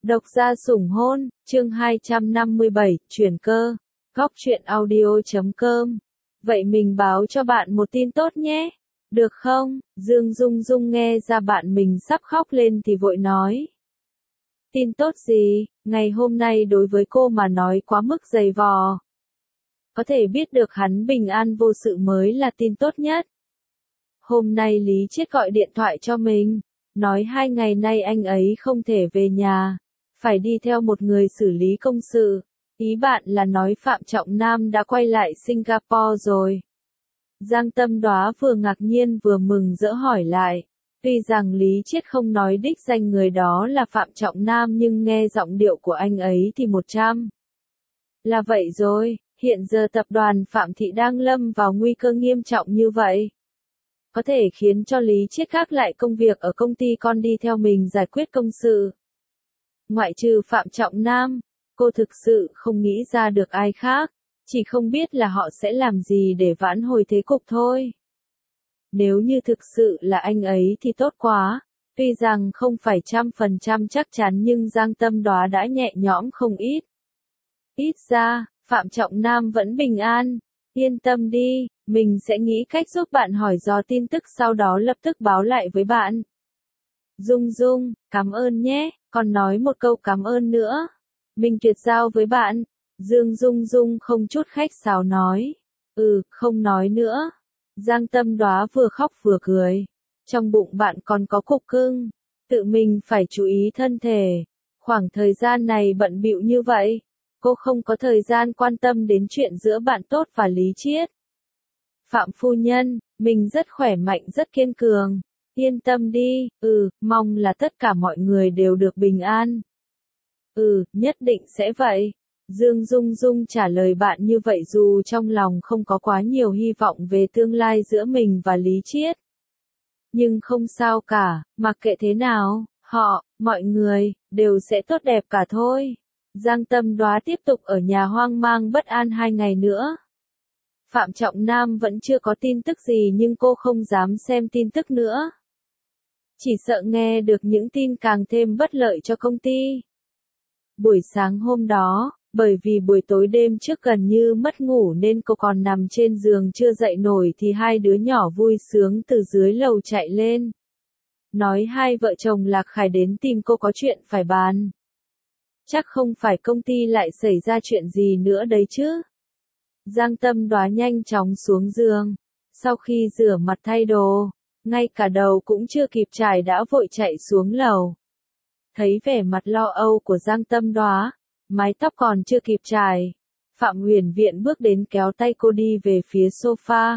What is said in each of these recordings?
Độc gia sủng hôn, chương 257, chuyển cơ, góc truyện audio.com. Vậy mình báo cho bạn một tin tốt nhé. Được không? Dương Dung Dung nghe ra bạn mình sắp khóc lên thì vội nói. Tin tốt gì? Ngày hôm nay đối với cô mà nói quá mức dày vò. Có thể biết được hắn bình an vô sự mới là tin tốt nhất. Hôm nay Lý Chiết gọi điện thoại cho mình, nói 2 ngày nay anh ấy không thể về nhà, phải đi theo một người xử lý công sự. Ý bạn là nói Phạm Trọng Nam đã quay lại Singapore rồi. Giang Tâm Đoá vừa ngạc nhiên vừa mừng rỡ hỏi lại. Tuy rằng Lý Chiết không nói đích danh người đó là Phạm Trọng Nam nhưng nghe giọng điệu của anh ấy thì 100. Là vậy rồi, hiện giờ tập đoàn Phạm Thị đang lâm vào nguy cơ nghiêm trọng như vậy. Có thể khiến cho Lý Chiết gác lại công việc ở công ty con đi theo mình giải quyết công sự. Ngoại trừ Phạm Trọng Nam, cô thực sự không nghĩ ra được ai khác, chỉ không biết là họ sẽ làm gì để vãn hồi thế cục thôi. Nếu như thực sự là anh ấy thì tốt quá, tuy rằng không phải 100% chắc chắn nhưng Giang Tâm Đoá đã nhẹ nhõm không ít. Ít ra, Phạm Trọng Nam vẫn bình an, yên tâm đi, mình sẽ nghĩ cách giúp bạn hỏi dò tin tức sau đó lập tức báo lại với bạn. Dung Dung, cảm ơn nhé, còn nói một câu cảm ơn nữa. Mình tuyệt giao với bạn. Dương Dung Dung không chút khách sáo nói. Không nói nữa. Giang Tâm Đoá vừa khóc vừa cười. Trong bụng bạn còn có cục cưng. Tự mình phải chú ý thân thể. Khoảng thời gian này bận bịu như vậy, cô không có thời gian quan tâm đến chuyện giữa bạn tốt và Lý Chiết. Phạm phu nhân, mình rất khỏe mạnh rất kiên cường. Yên tâm đi, mong là tất cả mọi người đều được bình an. Nhất định sẽ vậy. Dương Dung Dung trả lời bạn như vậy dù trong lòng không có quá nhiều hy vọng về tương lai giữa mình và Lý Chiết. Nhưng không sao cả, mặc kệ thế nào, mọi người, đều sẽ tốt đẹp cả thôi. Giang Tâm Đoá tiếp tục ở nhà hoang mang bất an 2 ngày nữa. Phạm Trọng Nam vẫn chưa có tin tức gì nhưng cô không dám xem tin tức nữa. Chỉ sợ nghe được những tin càng thêm bất lợi cho công ty. Buổi sáng hôm đó, bởi vì buổi tối đêm trước gần như mất ngủ nên cô còn nằm trên giường chưa dậy nổi thì 2 đứa nhỏ vui sướng từ dưới lầu chạy lên. Nói 2 vợ chồng Lạc Khải đến tìm cô có chuyện phải bàn. Chắc không phải công ty lại xảy ra chuyện gì nữa đấy chứ. Giang Tâm Đoá nhanh chóng xuống giường. Sau khi rửa mặt thay đồ, ngay cả đầu cũng chưa kịp chải đã vội chạy xuống lầu. Thấy vẻ mặt lo âu của Giang Tâm Đoá, mái tóc còn chưa kịp chải, Phạm Huyền Viện bước đến kéo tay cô đi về phía sofa.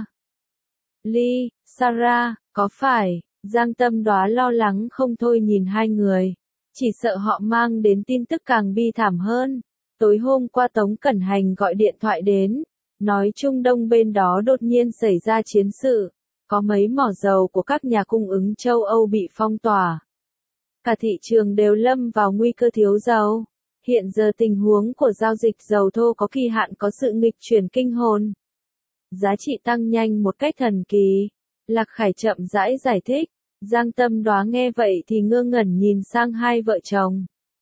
Ly, Sarah, có phải? Giang Tâm Đoá lo lắng không thôi nhìn 2 người, chỉ sợ họ mang đến tin tức càng bi thảm hơn. Tối hôm qua Tống Cẩn Hành gọi điện thoại đến, nói Trung Đông bên đó đột nhiên xảy ra chiến sự, có mấy mỏ dầu của các nhà cung ứng châu Âu bị phong tỏa. Cả thị trường đều lâm vào nguy cơ thiếu dầu. Hiện giờ tình huống của giao dịch dầu thô có kỳ hạn có sự nghịch chuyển kinh hồn. Giá trị tăng nhanh một cách thần kỳ. Lạc Khải chậm rãi giải thích. Giang Tâm Đoá nghe vậy thì ngơ ngẩn nhìn sang 2 vợ chồng.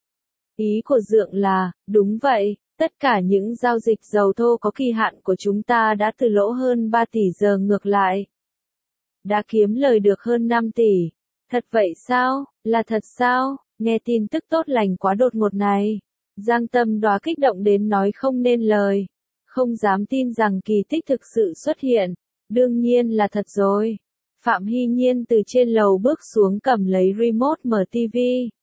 Ý của Dượng là, đúng vậy, tất cả những giao dịch dầu thô có kỳ hạn của chúng ta đã từ lỗ hơn 3 tỷ giờ ngược lại. Đã kiếm lời được hơn 5 tỷ. Thật vậy sao? Là thật sao? Nghe tin tức tốt lành quá đột ngột này. Giang Tâm Đoá kích động đến nói không nên lời. Không dám tin rằng kỳ tích thực sự xuất hiện. Đương nhiên là thật rồi. Phạm Hy Nhiên từ trên lầu bước xuống cầm lấy remote mở TV.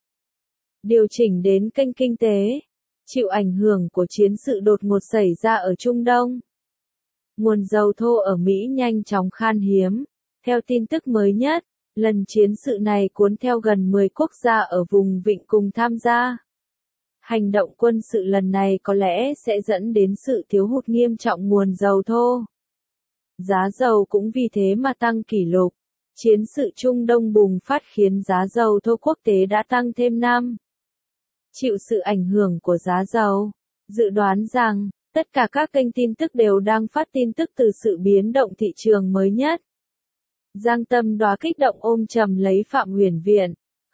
Điều chỉnh đến kênh kinh tế. Chịu ảnh hưởng của chiến sự đột ngột xảy ra ở Trung Đông. Nguồn dầu thô ở Mỹ nhanh chóng khan hiếm. Theo tin tức mới nhất, lần chiến sự này cuốn theo gần 10 quốc gia ở vùng vịnh cùng tham gia. Hành động quân sự lần này có lẽ sẽ dẫn đến sự thiếu hụt nghiêm trọng nguồn dầu thô. Giá dầu cũng vì thế mà tăng kỷ lục. Chiến sự Trung Đông bùng phát khiến giá dầu thô quốc tế đã tăng thêm 5. Chịu sự ảnh hưởng của giá dầu, dự đoán rằng, tất cả các kênh tin tức đều đang phát tin tức từ sự biến động thị trường mới nhất. Giang Tâm Đoá kích động ôm chầm lấy Phạm Huyền Viện.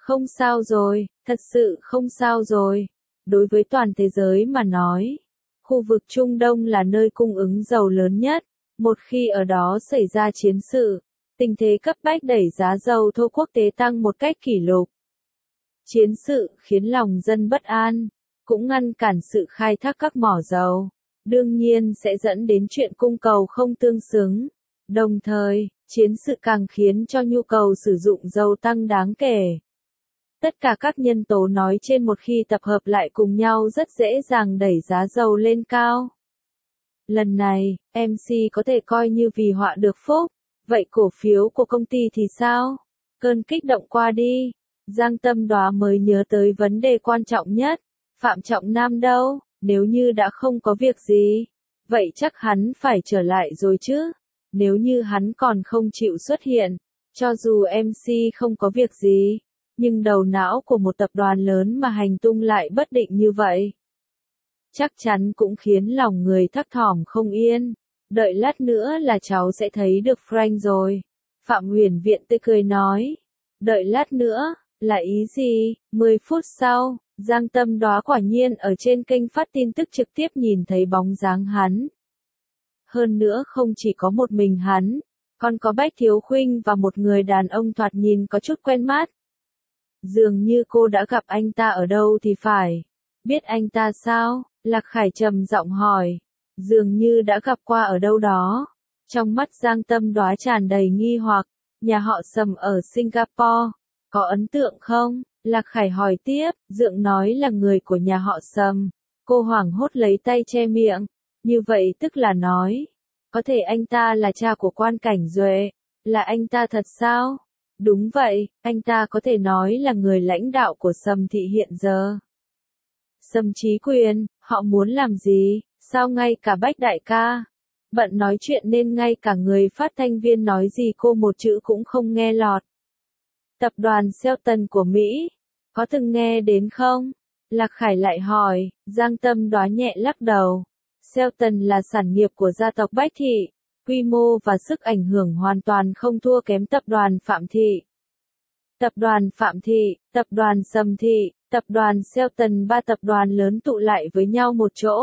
Không sao rồi, thật sự không sao rồi. Đối với toàn thế giới mà nói, khu vực Trung Đông là nơi cung ứng dầu lớn nhất. Một khi ở đó xảy ra chiến sự, tình thế cấp bách đẩy giá dầu thô quốc tế tăng một cách kỷ lục. Chiến sự khiến lòng dân bất an, cũng ngăn cản sự khai thác các mỏ dầu. Đương nhiên sẽ dẫn đến chuyện cung cầu không tương xứng. Đồng thời, chiến sự càng khiến cho nhu cầu sử dụng dầu tăng đáng kể. Tất cả các nhân tố nói trên một khi tập hợp lại cùng nhau rất dễ dàng đẩy giá dầu lên cao. Lần này, MC có thể coi như vì họa được phúc. Vậy cổ phiếu của công ty thì sao? Cơn kích động qua đi. Giang Tâm Đoá mới nhớ tới vấn đề quan trọng nhất. Phạm Trọng Nam đâu? Nếu như đã không có việc gì, vậy chắc hắn phải trở lại rồi chứ. Nếu như hắn còn không chịu xuất hiện, cho dù MC không có việc gì, nhưng đầu não của một tập đoàn lớn mà hành tung lại bất định như vậy, chắc chắn cũng khiến lòng người thấp thỏm không yên. Đợi lát nữa là cháu sẽ thấy được Frank rồi. Phạm Huyền Viện tươi cười nói. Đợi lát nữa, là ý gì? 10 phút sau, Giang Tâm Đoá quả nhiên ở trên kênh phát tin tức trực tiếp nhìn thấy bóng dáng hắn. Hơn nữa không chỉ có một mình hắn, còn có Bách Thiếu Khuynh và một người đàn ông thoạt nhìn có chút quen mắt. Dường như cô đã gặp anh ta ở đâu thì phải. Biết anh ta sao? Lạc Khải trầm giọng hỏi. Dường như đã gặp qua ở đâu đó. Trong mắt Giang Tâm Đoá tràn đầy nghi hoặc. Nhà họ Sầm ở Singapore. Có ấn tượng không? Lạc Khải hỏi tiếp. Dượng nói là người của nhà họ Sầm. Cô hoảng hốt lấy tay che miệng. Như vậy tức là nói. Có thể anh ta là cha của Quan Cảnh Duệ. Là anh ta thật sao? Đúng vậy, anh ta có thể nói là người lãnh đạo của Sầm Thị hiện giờ. Sầm Chí Quyền, họ muốn làm gì? Sao ngay cả Bách đại ca bận nói chuyện nên ngay cả người phát thanh viên nói gì cô một chữ cũng không nghe lọt. Tập đoàn Shelton của Mỹ, có từng nghe đến không? Lạc Khải lại hỏi. Giang Tâm Đoá nhẹ lắc đầu. Shelton là sản nghiệp của gia tộc Bách Thị, quy mô và sức ảnh hưởng hoàn toàn không thua kém tập đoàn Phạm Thị. Tập đoàn Phạm Thị, tập đoàn Sầm Thị, tập đoàn Shelton, ba tập đoàn lớn tụ lại với nhau một chỗ.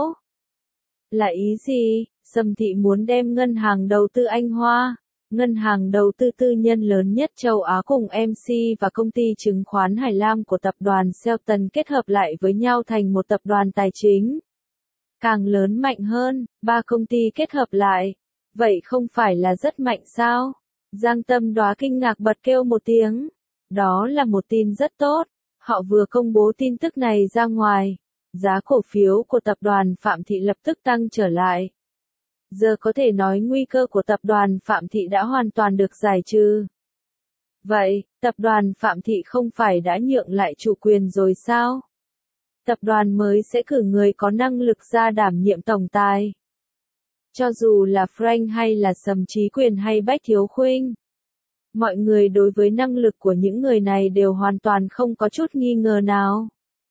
Là ý gì? Sầm Thị muốn đem ngân hàng đầu tư Anh Hoa, ngân hàng đầu tư tư nhân lớn nhất châu Á cùng MC và công ty chứng khoán Hải Lam của tập đoàn Shelton kết hợp lại với nhau thành một tập đoàn tài chính. Càng lớn mạnh hơn, ba công ty kết hợp lại. Vậy không phải là rất mạnh sao? Giang Tâm Đoá kinh ngạc bật kêu một tiếng. Đó là một tin rất tốt. Họ vừa công bố tin tức này ra ngoài. Giá cổ phiếu của tập đoàn Phạm Thị lập tức tăng trở lại. Giờ có thể nói nguy cơ của tập đoàn Phạm Thị đã hoàn toàn được giải trừ. Vậy, tập đoàn Phạm Thị không phải đã nhượng lại chủ quyền rồi sao? Tập đoàn mới sẽ cử người có năng lực ra đảm nhiệm tổng tài. Cho dù là Frank hay là Sầm Chí Quyền hay Bách Thiếu Khuynh, mọi người đối với năng lực của những người này đều hoàn toàn không có chút nghi ngờ nào.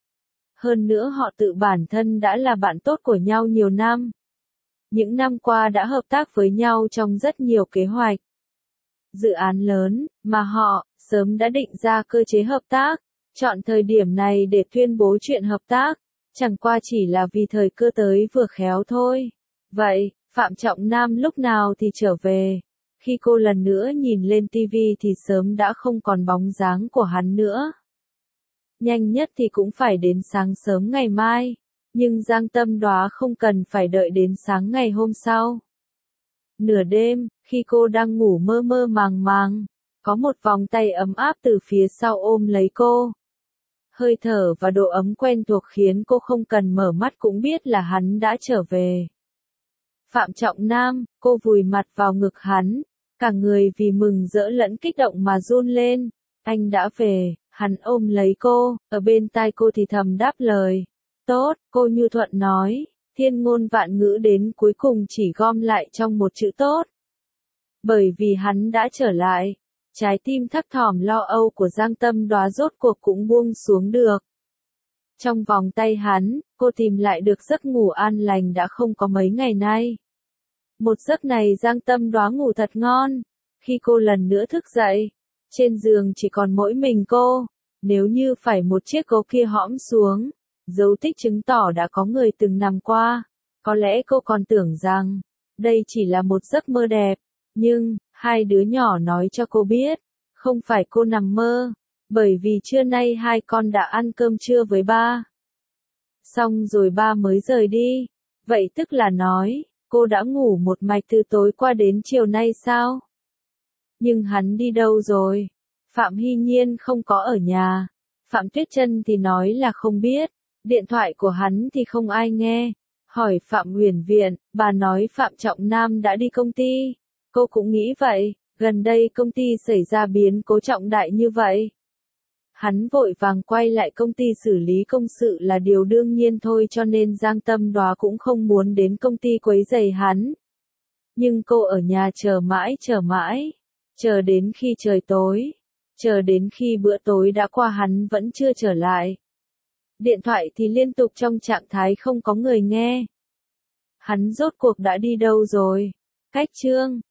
Hơn nữa họ tự bản thân đã là bạn tốt của nhau nhiều năm. Những năm qua đã hợp tác với nhau trong rất nhiều kế hoạch, dự án lớn, mà họ sớm đã định ra cơ chế hợp tác, chọn thời điểm này để tuyên bố chuyện hợp tác, chẳng qua chỉ là vì thời cơ tới vừa khéo thôi. Vậy, Phạm Trọng Nam lúc nào thì trở về? Khi cô lần nữa nhìn lên TV thì sớm đã không còn bóng dáng của hắn nữa. Nhanh nhất thì cũng phải đến sáng sớm ngày mai, nhưng Giang Tâm Đoá không cần phải đợi đến sáng ngày hôm sau. Nửa đêm, khi cô đang ngủ mơ mơ màng màng, có một vòng tay ấm áp từ phía sau ôm lấy cô. Hơi thở và độ ấm quen thuộc khiến cô không cần mở mắt cũng biết là hắn đã trở về. Phạm Trọng Nam, cô vùi mặt vào ngực hắn, cả người vì mừng rỡ lẫn kích động mà run lên. Anh đã về, hắn ôm lấy cô, ở bên tai cô thì thầm đáp lời. Tốt, cô nhu thuận nói, thiên ngôn vạn ngữ đến cuối cùng chỉ gom lại trong một chữ tốt. Bởi vì hắn đã trở lại, trái tim thấp thỏm lo âu của Giang Tâm Đoá rốt cuộc cũng buông xuống được. Trong vòng tay hắn, cô tìm lại được giấc ngủ an lành đã không có mấy ngày nay. Một giấc này Giang Tâm Đoá ngủ thật ngon. Khi cô lần nữa thức dậy, trên giường chỉ còn mỗi mình cô. Nếu như phải một chiếc gấu kia hõm xuống, dấu tích chứng tỏ đã có người từng nằm qua. Có lẽ cô còn tưởng rằng, đây chỉ là một giấc mơ đẹp. Nhưng, hai đứa nhỏ nói cho cô biết, không phải cô nằm mơ, bởi vì trưa nay hai con đã ăn cơm trưa với ba. Xong rồi ba mới rời đi. Vậy tức là nói, cô đã ngủ một mạch từ tối qua đến chiều nay sao? Nhưng hắn đi đâu rồi? Phạm Hy Nhiên không có ở nhà. Phạm Tuyết Chân thì nói là không biết. Điện thoại của hắn thì không ai nghe. Hỏi Phạm Huyền Viện, bà nói Phạm Trọng Nam đã đi công ty. Cô cũng nghĩ vậy, gần đây công ty xảy ra biến cố trọng đại như vậy. Hắn vội vàng quay lại công ty xử lý công sự là điều đương nhiên thôi, cho nên Giang Tâm Đoá cũng không muốn đến công ty quấy rầy hắn. Nhưng cô ở nhà chờ mãi, chờ đến khi trời tối, chờ đến khi bữa tối đã qua hắn vẫn chưa trở lại. Điện thoại thì liên tục trong trạng thái không có người nghe. Hắn rốt cuộc đã đi đâu rồi? Cách chương